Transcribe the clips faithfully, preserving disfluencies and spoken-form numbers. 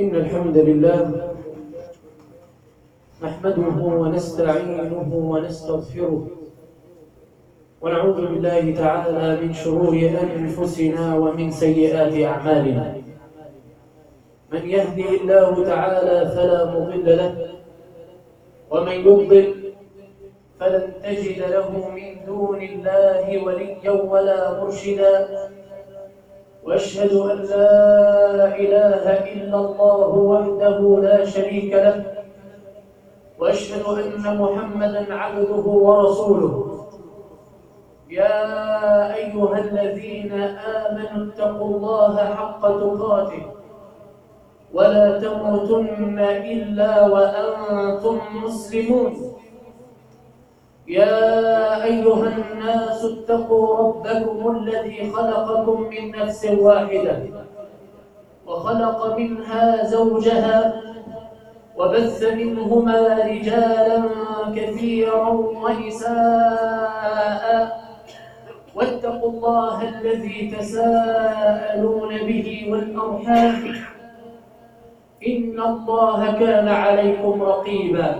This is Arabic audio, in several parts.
إن الحمد لله نحمده ونستعينه ونستغفره ونعوذ بالله تعالى من شرور أنفسنا ومن سيئات أعمالنا. من يهدي الله تعالى فلا مضل له ومن يضلل فلن تجد له من دون الله وليا ولا مرشدا. وأشهد أن لا إله إلا الله وحده لا شريك له، وأشهد أن محمدًا عبده ورسوله. يا أيها الذين آمنوا اتقوا الله حق تقاته ولا تموتن إلا وأنتم مسلمون. يا أيها الناس اتقوا ربكم الذي خلقكم من نفس واحدة وخلق منها زوجها وبث منهما رجالا كثيرا ونساء، واتقوا الله الذي تساءلون به والأرحام إن الله كان عليكم رقيبا.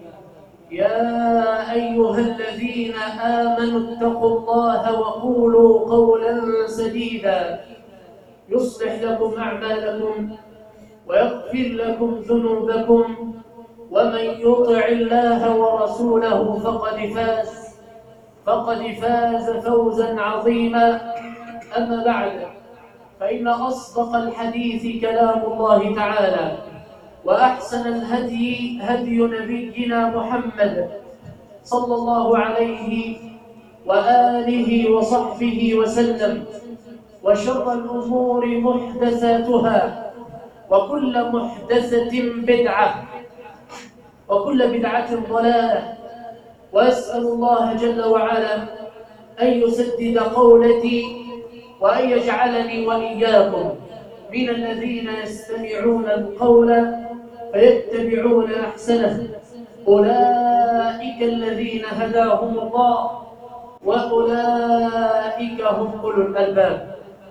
يا أيها الذين آمنوا اتقوا الله وقولوا قولا سديدا يصلح لكم أعمالكم ويغفر لكم ذنوبكم، ومن يطع الله ورسوله فقد فاز فقد فاز فوزا عظيما. أما بعد، فإن أصدق الحديث كلام الله تعالى، وأحسن الهدي هدي نبينا محمد صلى الله عليه وآله وصحبه وسلم، وشر الأمور محدثاتها، وكل محدثة بدعة، وكل بدعة ضلالة. وأسأل الله جل وعلا أن يسدد قولتي وأن يجعلني وإياكم من الذين يستمعون القول فيتبعون أحسنه. أولئك الذين هداهم الله وأولئك هم أولو الألباب.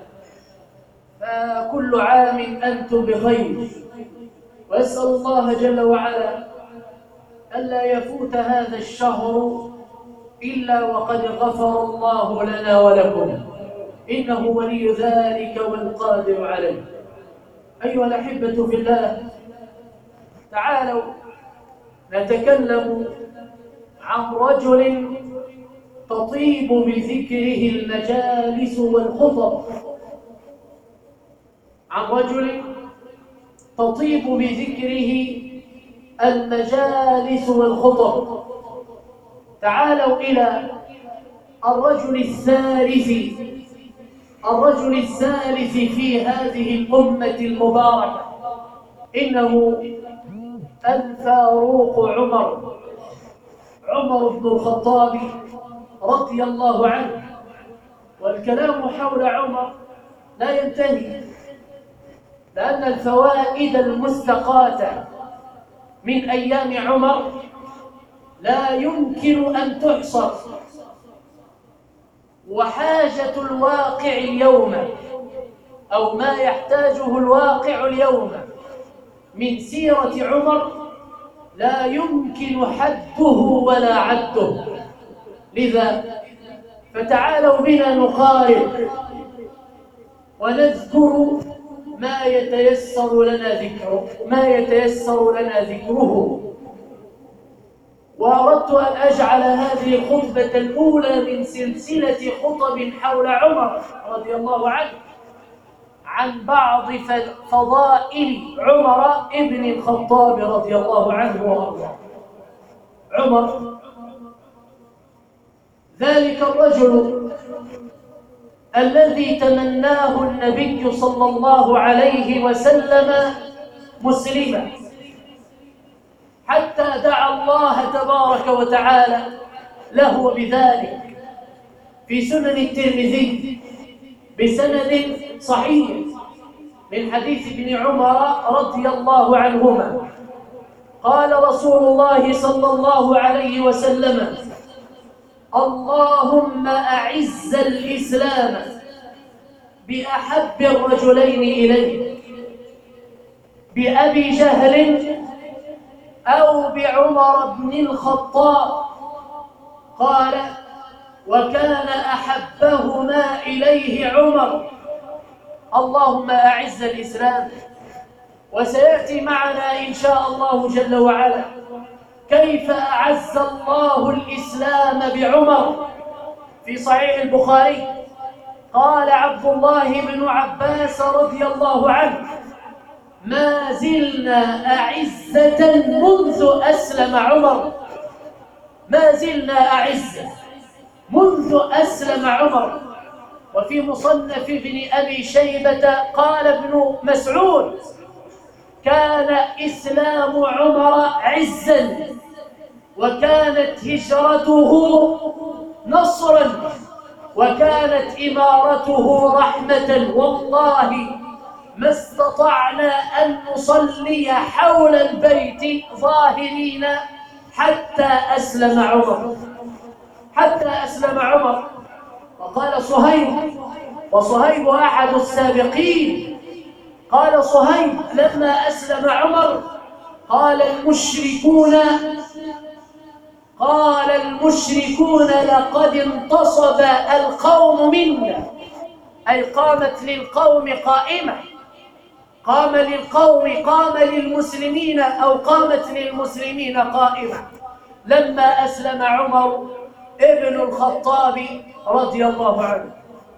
فكل عام أنتم بخير، وأسأل الله جل وعلا ألا يفوت هذا الشهر إلا وقد غفر الله لنا ولكم، إنه ولي ذلك والقادر عليه. أيها الأحبة في الله، تعالوا نتكلم عن رجل تطيب بذكره المجالس والخطب، عن رجل تطيب بذكره المجالس والخطب. تعالوا إلى الرجل الثالث الرجل الثالث في هذه الأمة المباركة، إنه الفاروق عمر عمر بن الخطاب رضي الله عنه. والكلام حول عمر لا ينتهي، لأن الفوائد المستقاة من أيام عمر لا يمكن أن تحصر. وحاجة الواقع اليوم، أو ما يحتاجه الواقع اليوم من سيرة عمر، لا يمكن حده ولا عده. لذا فتعالوا بنا نقارن ونذكر ما يتيسر لنا ذكره ما يتيسر لنا ذكره. وأردت أن أجعل هذه الخطبة الأولى من سلسلة خطب حول عمر رضي الله عنه، عن بعض فضائل عمر ابن الخطاب رضي الله عنه وارضاه. عمر ذلك الرجل الذي تمناه النبي صلى الله عليه وسلم مسلما، حتى دعا الله تبارك وتعالى له بذلك في سنن الترمذي بسند صحيح من حديث ابن عمر رضي الله عنهما قال رسول الله صلى الله عليه وسلم: اللهم أعز الإسلام بأحب الرجلين إليك بأبي جهل أو بعمر بن الخطاب؟ قال: وكان أحبهما إليه عمر. اللهم أعز الإسلام. وسيأتي معنا إن شاء الله جل وعلا كيف أعز الله الإسلام بعمر. في صحيح البخاري قال عبد الله بن عباس رضي الله عنه: ما زلنا أعزة منذ أسلم عمر. ما زلنا أعزة منذ أسلم عمر. وفي مصنف ابن أبي شيبة قال ابن مسعود: كان إسلام عمر عزا، وكانت هجرته نصرا، وكانت إمارته رحمة. والله ما استطعنا أن نصلي حول البيت ظاهرين حتى أسلم عمر. حتى أسلم عمر. وقال صهيب، وصهيب أحد السابقين، قال صهيب لما أسلم عمر: قال المشركون قال المشركون لقد انتصب القوم منا، أي قامت للقوم قائمة، قام للقوم، قام للمسلمين أو قامت للمسلمين قائمة لما أسلم عمر ابن الخطاب رضي الله عنه.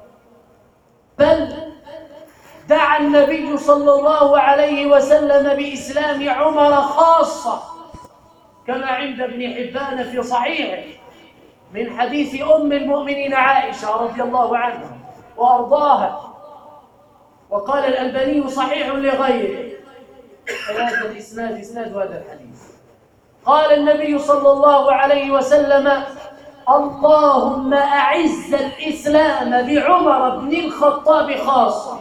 بل دعا النبي صلى الله عليه وسلم بإسلام عمر خاصة، كما عند ابن حبان في صحيحه من حديث أم المؤمنين عائشة رضي الله عنها وأرضاها. وقال الألباني صحيح لغيره. هذا الإسناد إسناد هذا الحديث. قال النبي صلى الله عليه وسلم: اللهم أعز الإسلام بعمر بن الخطاب خاصة.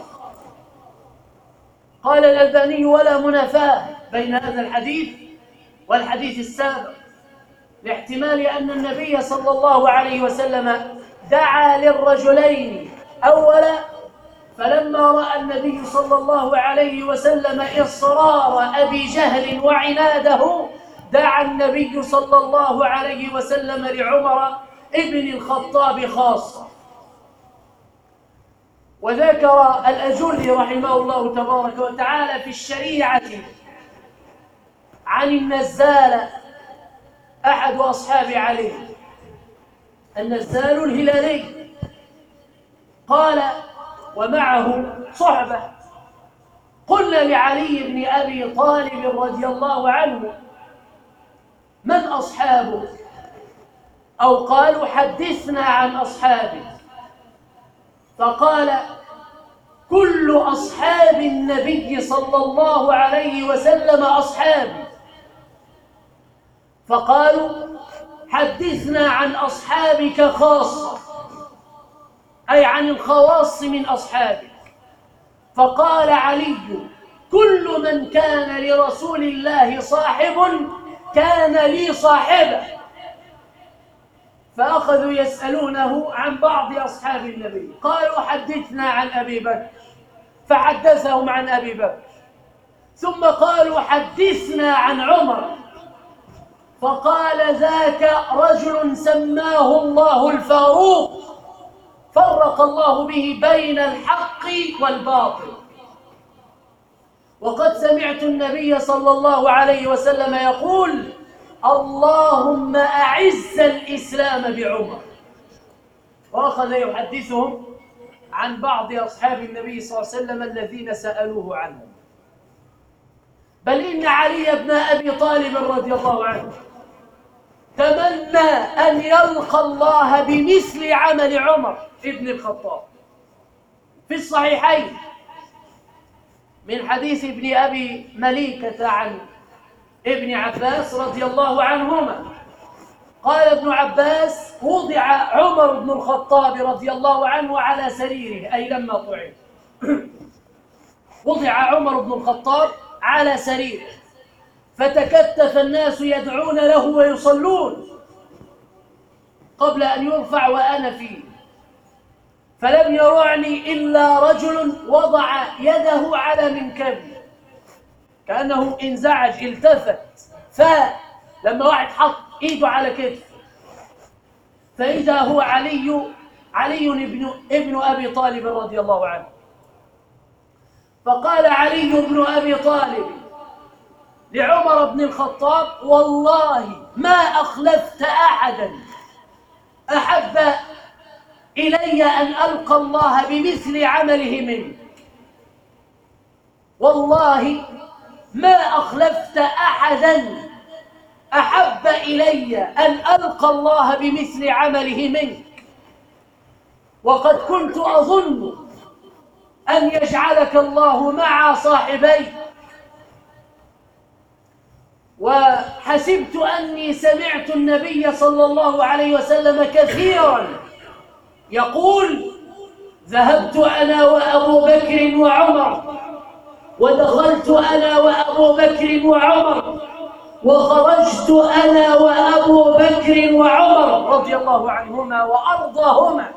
قال الألباني: ولا منافاة بين هذا الحديث والحديث السابق، لاحتمال أن النبي صلى الله عليه وسلم دعا للرجلين أولا، فلما رأى النبي صلى الله عليه وسلم إصرار أبي جهل وعناده دعا النبي صلى الله عليه وسلم لعمر ابن الخطاب خاصة. وذكر الأجل رحمه الله تبارك وتعالى في الشريعة عن النزال أحد أصحاب علي، النزال الهلالي، قال ومعه صحبة: قلنا لعلي بن أبي طالب رضي الله عنه: من أصحابك؟ أو قالوا: حدثنا عن أصحابك. فقال: كل أصحاب النبي صلى الله عليه وسلم أصحابي. فقالوا: حدثنا عن أصحابك خاصة، أي عن الخواص من أصحابك. فقال علي: كل من كان لرسول الله صاحب كان لي صاحبا. فأخذوا يسألونه عن بعض أصحاب النبي، قالوا: حدثنا عن أبي بكر، فحدثهم عن أبي بكر. ثم قالوا: حدثنا عن عمر، فقال: ذاك رجل سماه الله الفاروق، فرق الله به بين الحق والباطل. وقد سمعت النبي صلى الله عليه وسلم يقول: اللهم أعز الإسلام بعمر. وأخذ يحدثهم عن بعض أصحاب النبي صلى الله عليه وسلم الذين سألوه عنهم. بل إن علي بن أبي طالب رضي الله عنه تمنى أن يلقى الله بمثل عمل عمر ابن الخطاب. في الصحيحين من حديث ابن أبي مليكة عن ابن عباس رضي الله عنهما قال ابن عباس: وضع عمر بن الخطاب رضي الله عنه على سريره، أي لما طعن. وضع عمر بن الخطاب على سريره، فتكتف الناس يدعون له ويصلون قبل أن يرفع وأنا فيه، فلم يرعني إلا رجل وضع يده على منكبي، كأنه انزعج التفت فاء لما واحد حط ايده على كتفه، فإذا هو علي علي ابن ابن أبي طالب رضي الله عنه. فقال علي بن أبي طالب لعمر بن الخطاب: والله ما أخلفت أحدا أحب إلي أن ألقى الله بمثل عمله منك، والله ما أخلفت أحدا أحب إلي أن ألقى الله بمثل عمله منك، وقد كنت أظن أن يجعلك الله مع صاحبيك، وحسبت أني سمعت النبي صلى الله عليه وسلم كثيرا يقول: ذهبت أنا وأبو بكر وعمر، ودخلت أنا وأبو بكر وعمر، وخرجت أنا وأبو بكر وعمر رضي الله عنهما وأرضاهما.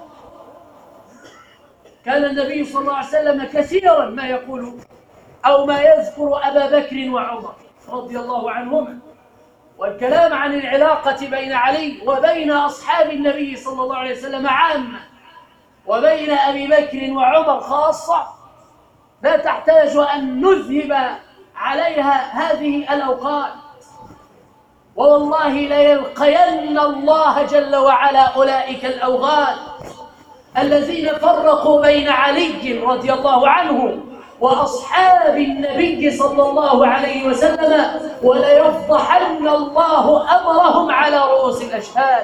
كان النبي صلى الله عليه وسلم كثيرا ما يقول أو ما يذكر أبا بكر وعمر رضي الله عنهما، والكلام عن العلاقة بين علي وبين أصحاب النبي صلى الله عليه وسلم عامة، وبين أبي بكر وعمر خاصة، لا تحتاج أن نذهب عليها هذه الأوقات. والله ليلقين الله جل وعلا أولئك الأوغاد الذين فرقوا بين علي رضي الله عنه وأصحاب النبي صلى الله عليه وسلم، وليفضحن الله أمرهم على رؤوس الأشهاد.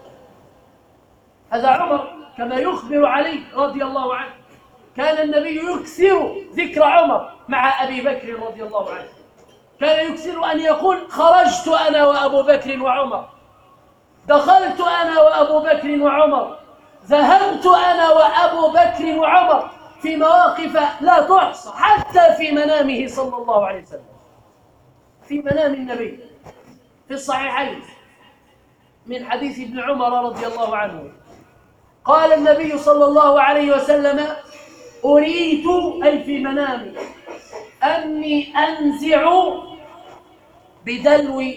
هذا عمر كما يخبر علي رضي الله عنه، كان النبي يكثر ذكر عمر مع أبي بكر رضي الله عنه، كان يكثر أن يقول: خرجت أنا وأبو بكر وعمر، دخلت أنا وأبو بكر وعمر، ذهبت أنا وأبو بكر وعمر، في مواقف لا تحصى، حتى في منامه صلى الله عليه وسلم، في منام النبي في الصحيحين من حديث ابن عمر رضي الله عنه، قال النبي صلى الله عليه وسلم: أريت، أي في منامي، أني أنزع بدلو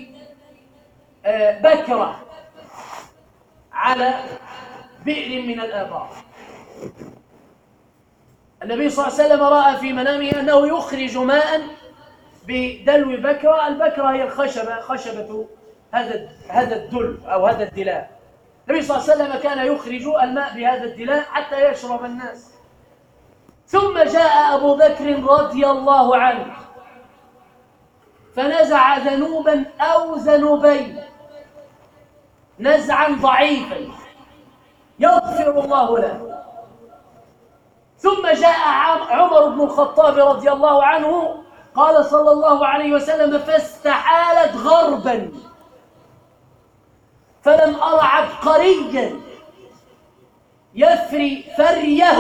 بكرة على بئر من الآبار. النبي صلى الله عليه وسلم رأى في منامه أنه يخرج ماء بدلو بكرة. البكرة هي الخشبة، خشبة هذا هذا الدلو أو هذا الدلاء. النبي صلى الله عليه وسلم كان يخرج الماء بهذا الدلاء حتى يشرب الناس. ثم جاء أبو بكر رضي الله عنه فنزع ذنوبا أو ذنوبين، نزعا ضعيفا يغفر الله له. ثم جاء عمر بن الخطاب رضي الله عنه، قال صلى الله عليه وسلم: فاستحالت غربا، فلم أر عبقريا يفري فريه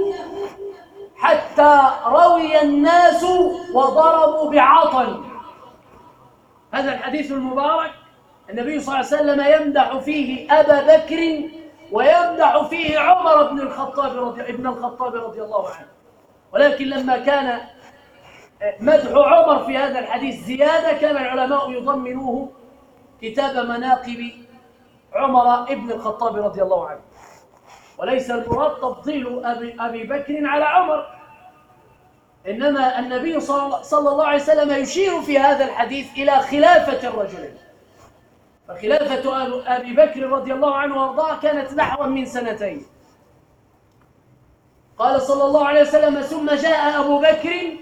حتى روي الناس وضربوا بعطن. هذا الحديث المبارك النبي صلى الله عليه وسلم يمدح فيه أبا بكر ويمدح فيه عمر بن الخطاب رضي ابن الخطاب رضي الله عنه. ولكن لما كان مدح عمر في هذا الحديث زيادة، كان العلماء يضمنوه كتاب مناقب عمر ابن الخطاب رضي الله عنه، وليس المراد تفضيل أبي, أبي بكر على عمر، إنما النبي صلى الله عليه وسلم يشير في هذا الحديث إلى خلافة الرجلين. فخلافة أبي بكر رضي الله عنه وارضاه كانت نحو من سنتين. قال صلى الله عليه وسلم: ثم جاء أبو بكر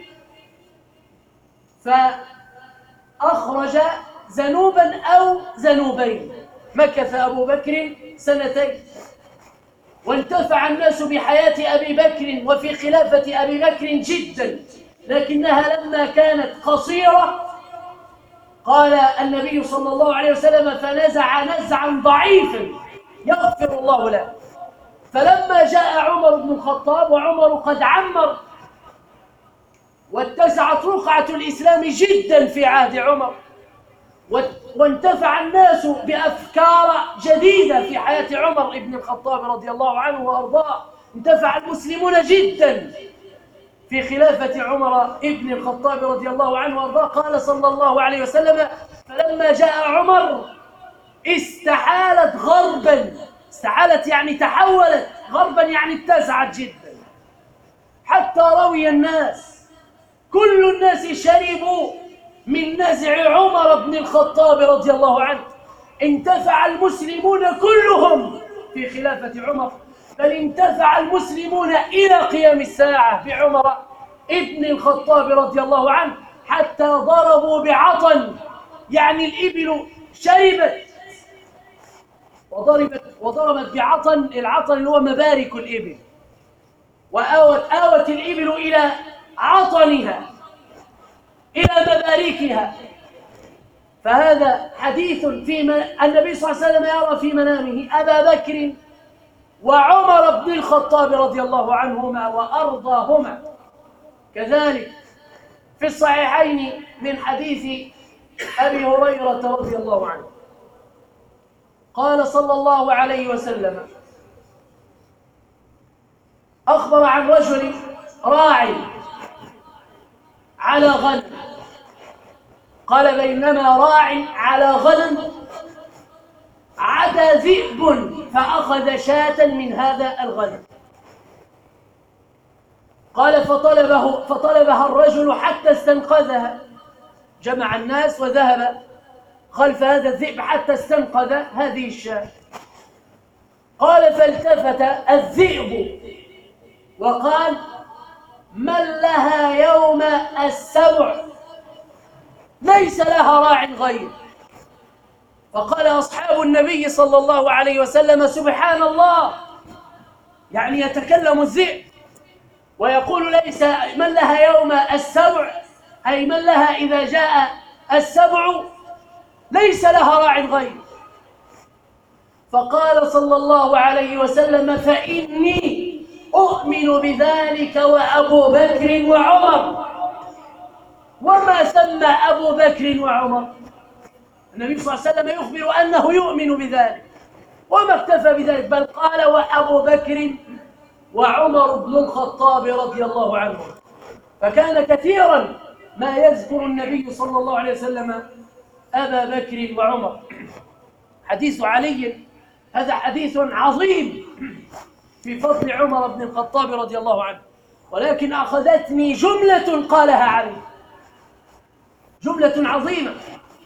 فأخرج ذنوبا أو ذنوبين، مكث أبو بكر سنتين، وانتفع الناس بحياة أبي بكر وفي خلافة أبي بكر جدا، لكنها لما كانت قصيرة قال النبي صلى الله عليه وسلم: فنزع نزعا ضعيفا يغفر الله له. فلما جاء عمر بن الخطاب وعمر قد عمر واتسعت رقعة الإسلام جدا في عهد عمر، وانتفع الناس بأفكار جديدة في حياة عمر بن الخطاب رضي الله عنه وأرضاه، انتفع المسلمون جدا في خلافة عمر ابن الخطاب رضي الله عنه وارضاه. قال صلى الله عليه وسلم: فلما جاء عمر استحالت غربا، استحالت يعني تحولت، غربا يعني اتسعت جدا، حتى روي الناس كل الناس شربوا من نزع عمر بن الخطاب رضي الله عنه. انتفع المسلمون كلهم في خلافة عمر، بل انتفع المسلمون إلى قيام الساعة بعمر ابن الخطاب رضي الله عنه، حتى ضربوا بعطن، يعني الإبل شربت وضربت وضربت بعطن، العطن اللي هو مبارك الإبل، وآوت آوت الإبل إلى عطنها، إلى مباركها. فهذا حديث فيما النبي صلى الله عليه وسلم يرى في منامه أبا بكر وعمر بن الخطاب رضي الله عنهما وأرضاهما. كذلك في الصحيحين من حديث أبي هريرة رضي الله عنه قال صلى الله عليه وسلم: أخبر عن رجل راعي على غنم، قال: بينما راع على غنم عدا ذئب فأخذ شاة من هذا الغنم. قال: فطلبه فطلبها الرجل حتى استنقذها، جمع الناس وذهب خلف هذا الذئب حتى استنقذ هذه الشاة. قال: فالتفت الذئب وقال: من لها يوم السبع ليس لها راع غير. فقال أصحاب النبي صلى الله عليه وسلم: سبحان الله، يعني يتكلم الذئب ويقول ليس من لها يوم السبع، أي من لها إذا جاء السبع ليس لها راع غير. فقال صلى الله عليه وسلم: فإني أؤمن بذلك وأبو بكر وعمر. وما سمى أبو بكر وعمر؟ النبي صلى الله عليه وسلم يخبر أنه يؤمن بذلك، وما اكتفى بذلك، بل قال: وأبو بكر وعمر بن الخطاب رضي الله عنه. فكان كثيرا ما يذكر النبي صلى الله عليه وسلم أبا بكر وعمر. حديث علي هذا حديث عظيم في فضل عمر بن الخطاب رضي الله عنه، ولكن أخذتني جملة قالها علي، جملة عظيمة.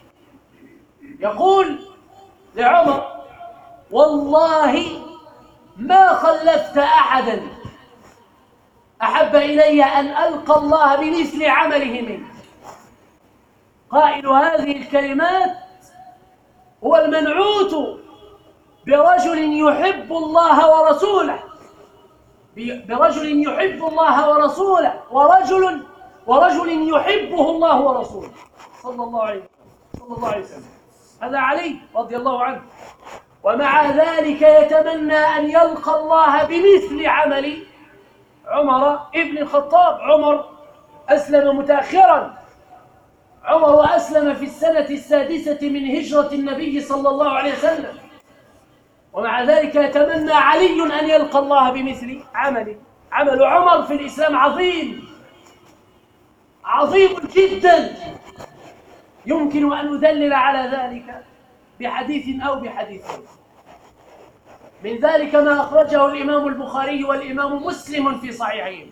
يقول لعمر: والله ما خلفت أحدا أحب إلي أن ألقى الله بمثل عمله منه. قائل هذه الكلمات هو المنعوت برجل يحب الله ورسوله، برجل يحب الله ورسوله، ورجل ورجل يحبه الله ورسوله صلى الله عليه وسلم صلى الله عليه وسلم. هذا علي رضي الله عنه، ومع ذلك يتمنى أن يلقى الله بمثل عمل عمر ابن الخطاب. عمر أسلم متأخرا، عمر أسلم في السنة السادسة من هجرة النبي صلى الله عليه وسلم، ومع ذلك يتمنى علي أن يلقى الله بمثل عمله. عمل عمر في الإسلام عظيم عظيم جدا، يمكن أن ندلل على ذلك بحديث أو بحديثين. من ذلك ما أخرجه الإمام البخاري والإمام مسلم في صحيحين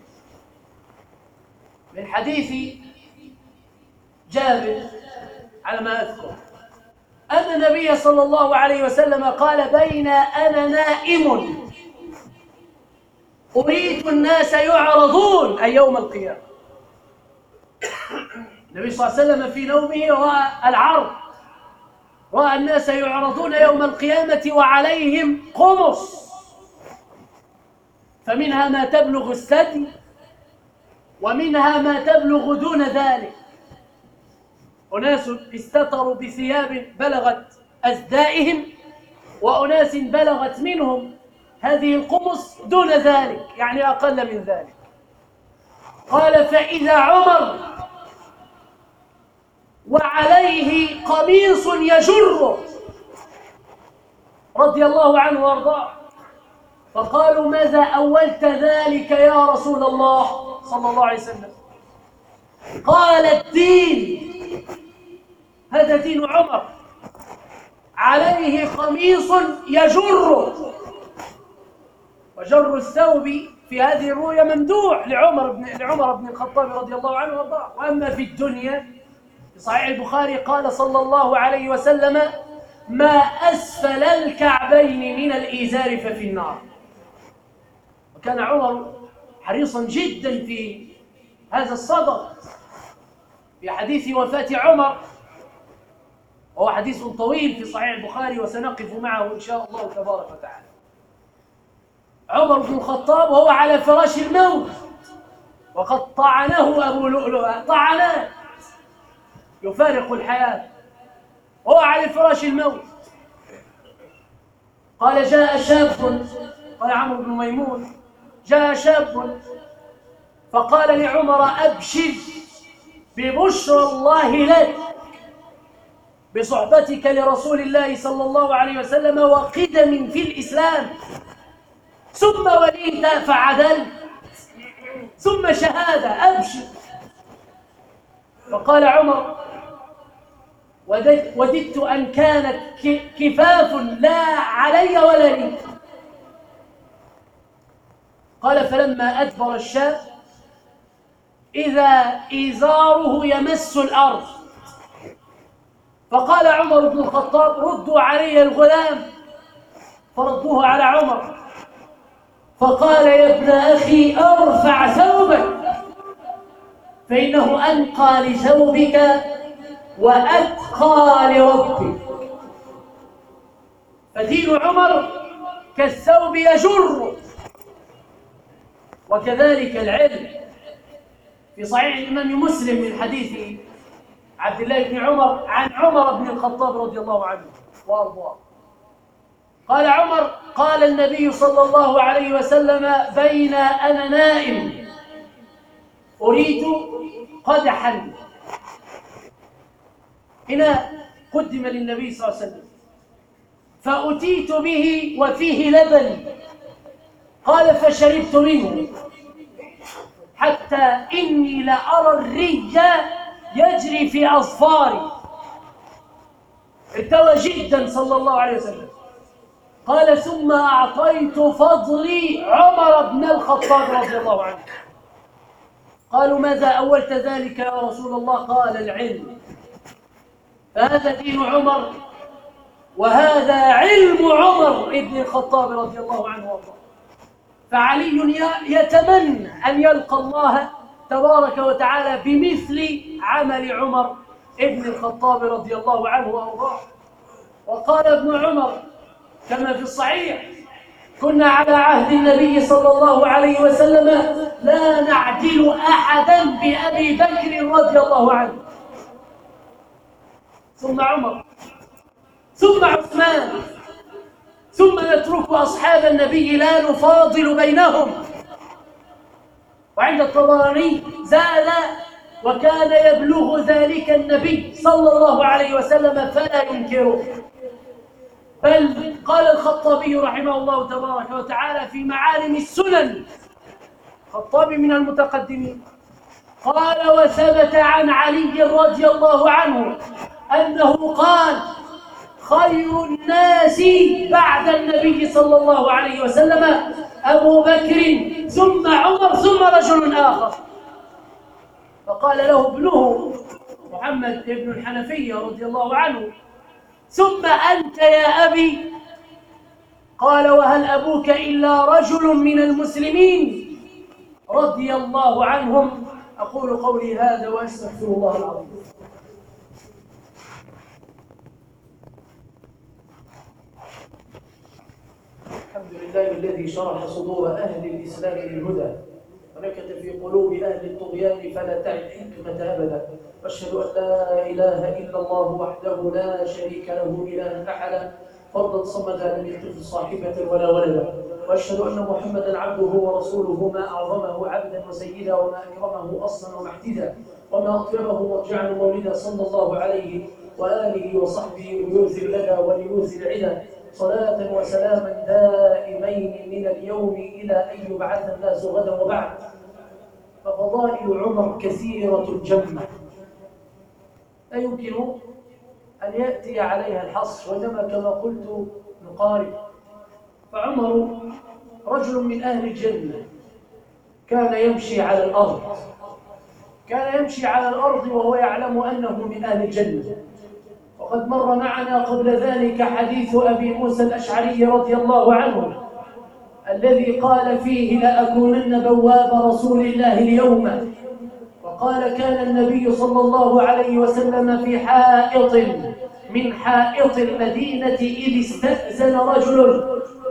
من حديث جابر على ما أذكر أن النبي صلى الله عليه وسلم قال: بين أنا نائم أريد الناس يعرضون، أي يوم القيامة. النبي صلى الله عليه وسلم في نومه رأى العرض، رأى الناس يعرضون يوم القيامة وعليهم قمص، فمنها ما تبلغ الثدي ومنها ما تبلغ دون ذلك. أناس استتروا بثياب بلغت أزدائهم، وأناس بلغت منهم هذه القمص دون ذلك، يعني أقل من ذلك. قال: فإذا عمر وعليه قميص يجره رضي الله عنه وارضاه، فقالوا: ماذا أولت ذلك يا رسول الله صلى الله عليه وسلم. قال الدين، هذا دين عمر، عليه قميص يجر، وجر الثوب في هذه الرؤيا ممدوح لعمر بن لعمر بن الخطاب رضي الله عنه وارضاه. واما في الدنيا في صحيح البخاري قال صلى الله عليه وسلم: ما اسفل الكعبين من الازار ففي النار. وكان عمر حريصا جدا في هذا الصدد. في حديث وفاة عمر، وهو حديث طويل في صحيح البخاري وسنقف معه إن شاء الله تبارك وتعالى، عمر بن الخطاب وهو على فراش الموت، وقد طعنه أبو لؤلؤة طعنات، يفارق الحياة وهو على فراش الموت. قال: جاء شاب، قال عمرو بن ميمون: جاء شاب فقال لعمر: أبشر ببشرى الله لك بصحبتك لرسول الله صلى الله عليه وسلم وقدم في الإسلام، ثم وليت فعدلت، ثم شهادة، أبشر. فقال عمر: وددت أن كانت كفاف لا علي ولا لي. قال: فلما أدبر الشاب إذا إزاره يمس الأرض. فقال عمر بن الخطاب: ردوا علي الغلام. فردوه على عمر، فقال: يا ابن أخي أرفع ثوبك، فإنه أنقى لثوبك وأتقى لربك. فدين عمر كالثوب يجر. وكذلك العلم. في صحيح الإمام مسلم من حديث عبد الله بن عمر عن عمر بن الخطاب رضي الله عنه وارضاه قال عمر: قال النبي صلى الله عليه وسلم: بين أنا نائم أريد قدحا، هنا قدم للنبي صلى الله عليه وسلم، فأتيت به وفيه لبن. قال: فشربت منه حتى إني لأرى الري يجري في أظفاري. ارتوى جدا صلى الله عليه وسلم. قال: ثم أعطيت فضلي عمر بن الخطاب رضي الله عنه. قالوا: ماذا أولت ذلك يا رسول الله؟ قال: العلم. فهذا دين عمر، وهذا علم عمر بن الخطاب رضي الله عنه وارضاه. فعلي يتمنى أن يلقى الله تبارك وتعالى بمثل عمل عمر بن الخطاب رضي الله عنه وارضاه. وقال ابن عمر كما في الصحيح: كنا على عهد النبي صلى الله عليه وسلم لا نعدل أحدا بأبي بكر رضي الله عنه، ثم عمر، ثم عثمان، ثم نترك أصحاب النبي لا نفاضل بينهم. وعند الطبراني زاد: وكان يبلغ ذلك النبي صلى الله عليه وسلم فلا ينكره. بل قال الخطابي رحمه الله تبارك وتعالى في معالم السنن، الخطابي من المتقدمين، قال: وثبت عن علي رضي الله عنه أنه قال: خير الناس بعد النبي صلى الله عليه وسلم أبو بكر، ثم عمر، ثم رجل آخر. فقال له ابنه محمد بن الحنفية رضي الله عنه: ثم أنت يا أبي؟ قال: وهل أبوك إلا رجل من المسلمين رضي الله عنهم. أقول قولي هذا وأستغفر الله العظيم. الحمد لله الذي شرح صدور أهل الإسلام للهدى ونكت في قلوب أهل الطغيان فلا تعد الحكمة أبدا. وأشهد أن لا إله إلا الله وحده لا شريك له إلها أحدا فردا صمدا لم يتخذ صاحبة ولا ولدا. وأشهد أن محمدا عبده ورسوله ما أعظمه عبدا وسيدا وما أكرمه أصلا ومحتدا وما أطيبه مرجعا ومولدا صلى الله عليه وآله وصحبه ليوثي اللدى وليوثي العدا. صلاة وسلاما دائمين من اليوم إلى أن يبعث الناس غدا. وبعد، ففضائل عمر كثيرة جمة لا يمكن أن يأتي عليها الحصر، وإنما كما قلت نقارب. فعمر رجل من أهل الجنة، كان يمشي على الأرض كان يمشي على الأرض وهو يعلم أنه من أهل الجنة. وقد مر معنا قبل ذلك حديث أبي موسى الأشعري رضي الله عنه الذي قال فيه: لأكونن بواب رسول الله اليوم. وقال: كان النبي صلى الله عليه وسلم في حائط من حائط المدينة إذ استأذن رجل،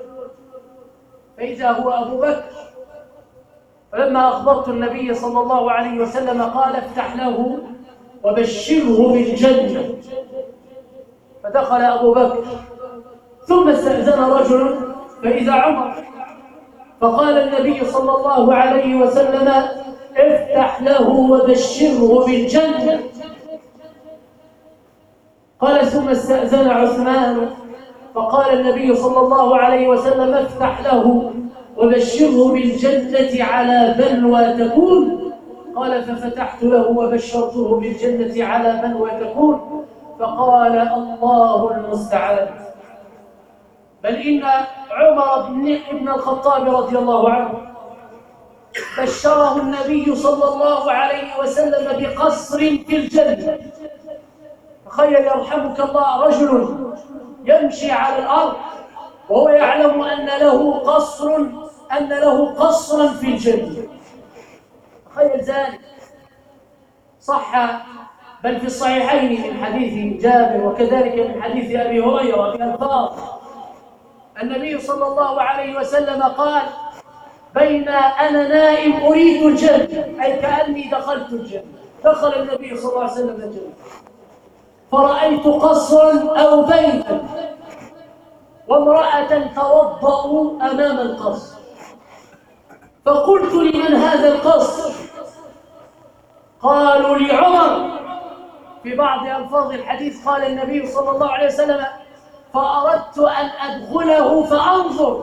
فإذا هو أبو بكر. فلما أخبرت النبي صلى الله عليه وسلم قال: افتح له وبشره بالجنة. فدخل أبو بكر، ثم استأذن رجل فإذا عمر، فقال النبي صلى الله عليه وسلم: افتح له وبشره بالجنة. قال: ثم استأذن عثمان، فقال النبي صلى الله عليه وسلم: افتح له وبشره بالجنة على بلوى تكون. قال: ففتحت له وبشرته بالجنة على بلوى تكون. فقال: الله المستعان. بل إن عمر بن الخطاب رضي الله عنه بشره النبي صلى الله عليه وسلم بقصر في الجنة. تخيل يرحمك الله، رجل يمشي على الأرض وهو يعلم أن له قصر أن له قصرا في الجنة. تخيل ذلك. صح بل في الصحيحين من حديث جابر وكذلك من حديث أبي هريرة بألفاظ النبي صلى الله عليه وسلم قال: بين أنا نائم أريد الجنة، أي كأني دخلت الجنة. دخل النبي صلى الله عليه وسلم الجنة فرأيت قصرا أو بيتا وامرأة توضأ أمام القصر، فقلت: لمن هذا القصر؟ قالوا: لعمر. في بعض ألفاظ الحديث قال النبي صلى الله عليه وسلم: فأردت أن أدخله فأنظر.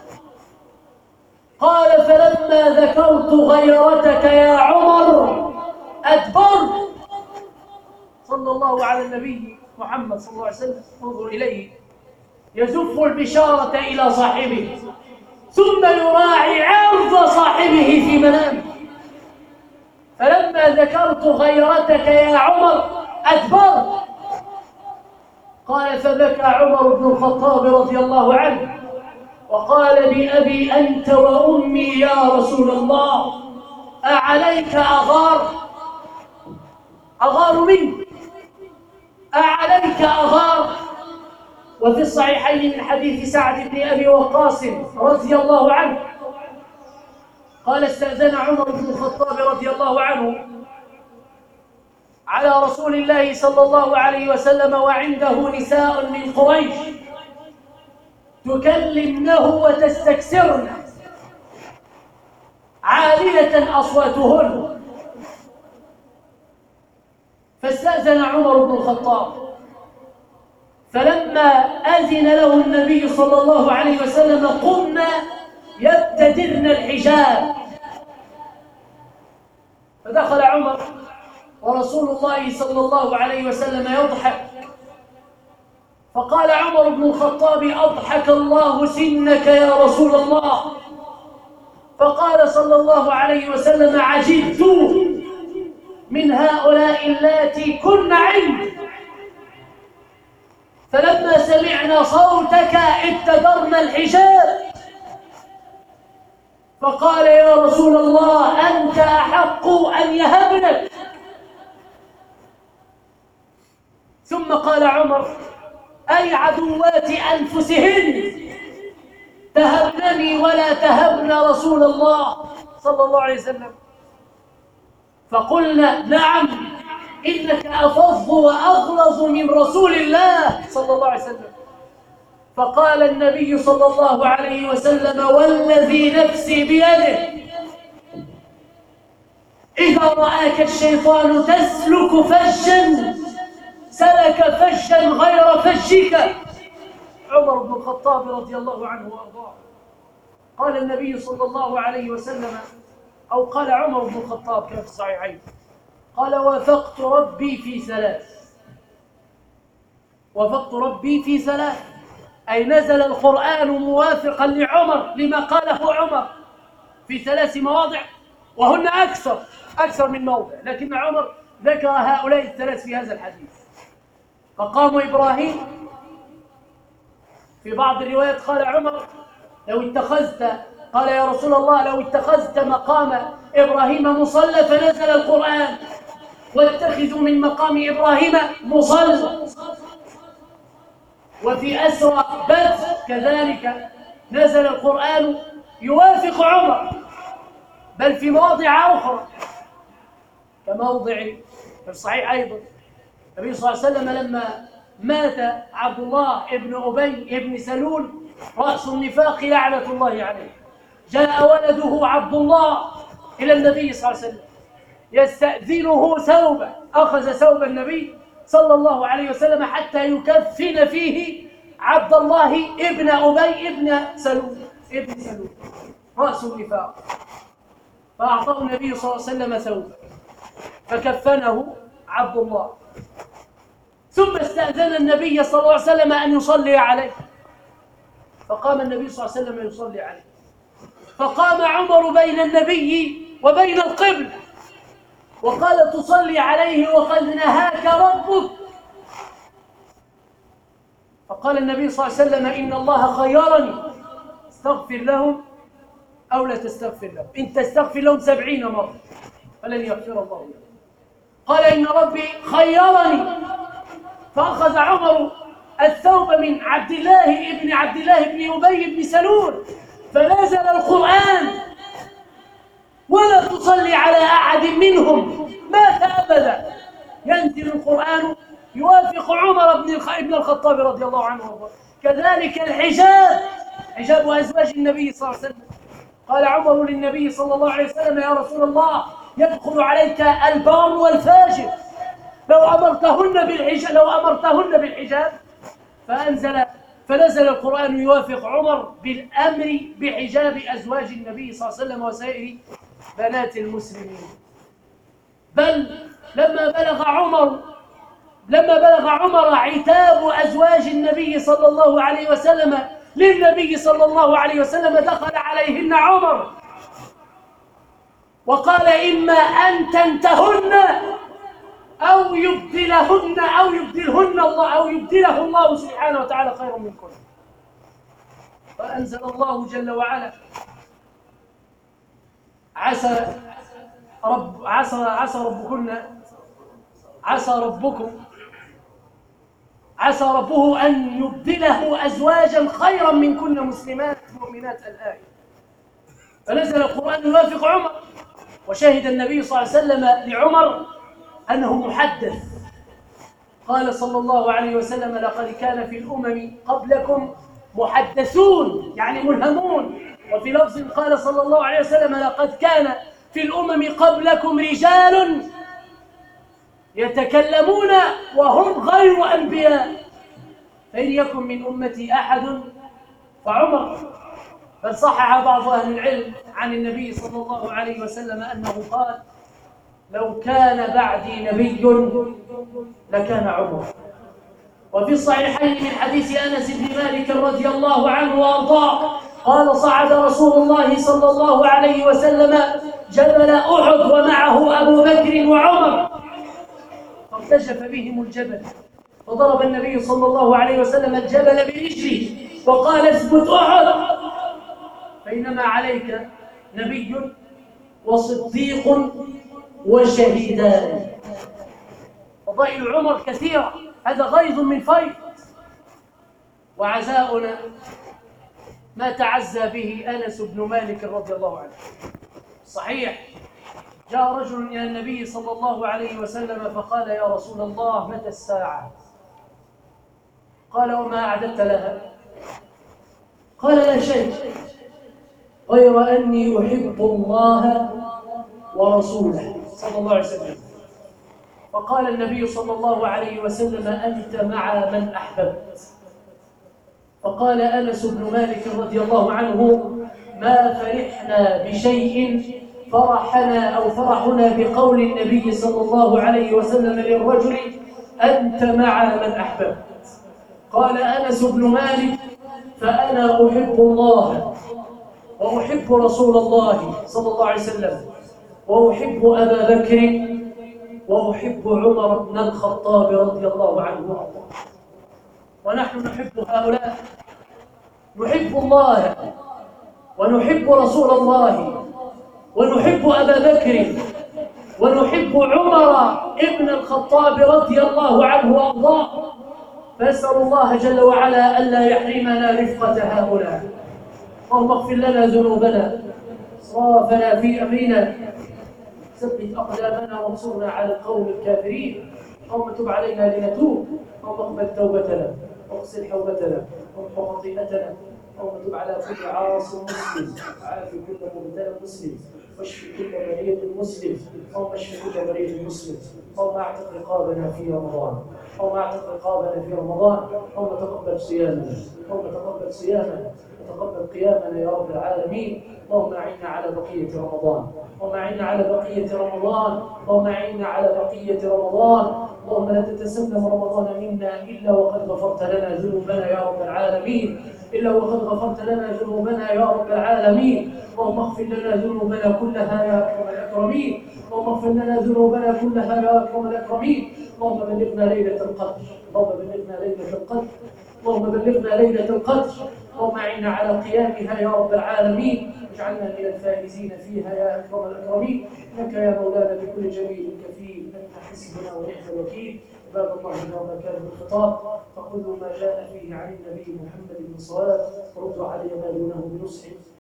قال: فلما ذكرت غيرتك يا عمر أدبرت. صلى الله على النبي محمد صلى الله عليه وسلم. انظر إليه يزف البشارة إلى صاحبه ثم يراعي عرض صاحبه في منامه. فلما ذكرت غيرتك يا عمر أدبرت. قال: فبكى عمر بن الخطاب رضي الله عنه وقال: بأبي أنت وأمي يا رسول الله، أعليك أغار؟ أغار منك؟ أعليك أغار؟ وفي الصحيحين من حديث سعد بن أبي وقاص رضي الله عنه قال: استأذن عمر بن الخطاب رضي الله عنه على رسول الله صلى الله عليه وسلم وعنده نساء من قريش تكلمنه وتستكثرن عالية أصواتهن. فاستأذن عمر بن الخطاب، فلما أذن له النبي صلى الله عليه وسلم قمنا يبتدرن الحجاب. فدخل عمر ورسول الله صلى الله عليه وسلم يضحك، فقال عمر بن الخطاب: أضحك الله سنك يا رسول الله. فقال صلى الله عليه وسلم: عجبت من هؤلاء اللاتي كن عندي، فلما سمعنا صوتك ابتدرنا الحجاب. فقال: يا رسول الله أنت أحق أن يهبنك. ثم قال عمر: أي عدوات أنفسهن تهبنني ولا تهبن رسول الله صلى الله عليه وسلم. فقلنا: نعم، إنك أفظ وأغلظ من رسول الله صلى الله عليه وسلم. فقال النبي صلى الله عليه وسلم: والذي نفسي بيده، إذا رآك الشيطان تسلك فجا سلك فجا غير فجك. عمر بن الخطاب رضي الله عنه وأرضاه. قال النبي صلى الله عليه وسلم: أو قال عمر بن الخطاب كما في الصحيحين، قال وافقت ربي في ثلاث، وافقت ربي في ثلاث، أي نزل القرآن موافقا لعمر لما قاله عمر في ثلاث مواضع، وهن أكثر أكثر من موضع، لكن عمر ذكر هؤلاء الثلاث في هذا الحديث. فقام إبراهيم، في بعض الروايات قال عمر لو اتخذت، قال يا رسول الله لو اتخذت مقام إبراهيم مصلى، فنزل القرآن واتخذوا من مقام إبراهيم مصلى. وفي أسرى بدر كذلك نزل القرآن يوافق عمر، بل في مواضع أخرى كموضع في الصحيح أيضا النبي صلى الله عليه وسلم لما مات عبد الله ابن أبي ابن سلول رأس النفاق لعنة الله عليه، جاء ولده عبد الله إلى النبي صلى الله عليه وسلم يستأذنه ثوبا، أخذ ثوب النبي صلى الله عليه وسلم حتى يكفن فيه عبد الله ابن أبي ابن سلول ابن سلول رأس النفاق، فأعطاه النبي صلى الله عليه وسلم ثوبا فكفنه عبد الله، ثم استأذن النبي صلى الله عليه وسلم أن يصلي عليه، فقام النبي صلى الله عليه وسلم يصلي عليه، فقام عمر بين النبي وبين القبل وقال تصلي عليه وقد نهاك ربك، فقال النبي صلى الله عليه وسلم إن الله خيرني استغفر لهم أو لا تستغفر لهم، إن تستغفر لهم سبعين مرة فلن يغفر الله لهم. قال إن ربي خيرني، فأخذ عمر الثوب من عبد الله ابن عبد الله بن أبي بن سلول، فنزل القرآن ولا تصلي على أحد منهم مات أبدا، ينزل القرآن يوافق عمر بن الخطاب رضي الله عنه وارضاه. كذلك الحجاب، حجاب أزواج النبي صلى الله عليه وسلم، قال عمر للنبي صلى الله عليه وسلم يا رسول الله يدخل عليك البار والفاجر، لو أمرتهن بالحجاب لو أمرتهن بالحجاب فأنزل فنزل القرآن يوافق عمر بالأمر بحجاب أزواج النبي صلى الله عليه وسلم وسائر بنات المسلمين. بل لما بلغ عمر لما بلغ عمر عتاب أزواج النبي صلى الله عليه وسلم للنبي صلى الله عليه وسلم دخل عليهن عمر وقال إما أن تنتهن أو يبدلهن أو يبدلهن الله أو يبدله الله سبحانه وتعالى خيرا منكن. فأنزل الله جل وعلا عسى رب عسى عسى ربكن عسى ربكم عسى ربه أن يبدله أزواجا خيرا منكن مسلمات مؤمنات الآية. فنزل القرآن يوافق عمر، وشهد النبي صلى الله عليه وسلم لعمر أنه محدث، قال صلى الله عليه وسلم لقد كان في الأمم قبلكم محدثون يعني ملهمون، وفي لفظ قال صلى الله عليه وسلم لقد كان في الأمم قبلكم رجال يتكلمون وهم غير أنبياء، فإن يكن من أمتي أحد فعمر. بل صحح بعض أهل العلم عن النبي صلى الله عليه وسلم أنه قال لو كان بعدي نبي لكان عمر. وفي الصحيحين من حديث أنس بن مالك رضي الله عنه وأرضاه قال صعد رسول الله صلى الله عليه وسلم جبل أحد ومعه أبو بكر وعمر، فارتجف بهم الجبل، فضرب النبي صلى الله عليه وسلم الجبل برجله وقال اثبت أحد، فإنما عليك نبي وصديق وشهيدان. فضائل عمر كثيرة، هذا غيظ من فيض. وعزاؤنا ما تعزى به أنس بن مالك رضي الله عنه. صحيح جاء رجل إلى النبي صلى الله عليه وسلم فقال يا رسول الله متى الساعة؟ قال وما أعددت لها؟ قال لا شيء غير أني أحب الله ورسوله صلى الله عليه وسلم. فقال النبي صلى الله عليه وسلم أنت مع من أحببت. فقال أنس بن مالك رضي الله عنه ما فرحنا بشيء فرحنا أو فرحنا بقول النبي صلى الله عليه وسلم للرجل: أنت مع من أحببت. قال أنس بن مالك: فأنا أحب الله وأحب رسول الله صلى الله عليه وسلم وأحب أبا بكر وأحب عمر بن الخطاب رضي الله عنه وأرضاه. ونحن نحب هؤلاء، نحب الله ونحب رسول الله ونحب أبا بكر ونحب عمر بن الخطاب رضي الله عنه وأرضاه. فأسأل الله جل وعلا ألا يحرمنا رفقة هؤلاء. اللهم اغفر لنا ذنوبنا، إسرافنا في أمرنا، ثبت أقدامنا وانصرنا على القوم الكافرين. اللهم تب علينا لنتوب، اللهم اقبل توبتنا واغسل حوبتنا وامحو خطيئتنا. اللهم تب على كل عاص مسلم، وعافي كل مبتلى مسلم، واشف كل مريض مسلم. اللهم اشف كل مريض مسلم. اللهم اعتق رقابنا في رمضان، اللهم اعتق رقابنا في رمضان. اللهم تقبل صيامنا، اللهم تقبل صيامنا وتقبل قيامنا يا رب العالمين. اللهم اعنا على بقية رمضان، اللهم اعنا على بقية رمضان، اللهم اعنا على بقية رمضان. اللهم لا تتسلم رمضان منا إلا وقد غفرت لنا ذنوبنا يا رب العالمين، إلا وقد غفرت لنا ذنوبنا يا رب العالمين. اللهم اغفر لنا ذنوبنا كلها يا أكرم الأكرمين، اللهم اغفر لنا ذنوبنا كلها يا أكرم الأكرمين. اللهم بلغنا ليلة القدر، اللهم بلغنا ليلة القدر، اللهم بلغنا ليلة القدر. اللهم أعنا على قيامها يا رب العالمين، واجعلنا من الفائزين فيها يا أكرم الأكرمين. إنك يا مولانا بكل جميل كفيل، أنت حسبنا ونعم الوكيل. عباد الله، إنما كان بالخطاب فخذوا ما جاء فيه عن النبي محمد بن صواب، وردوا علي ما دونه بنصح.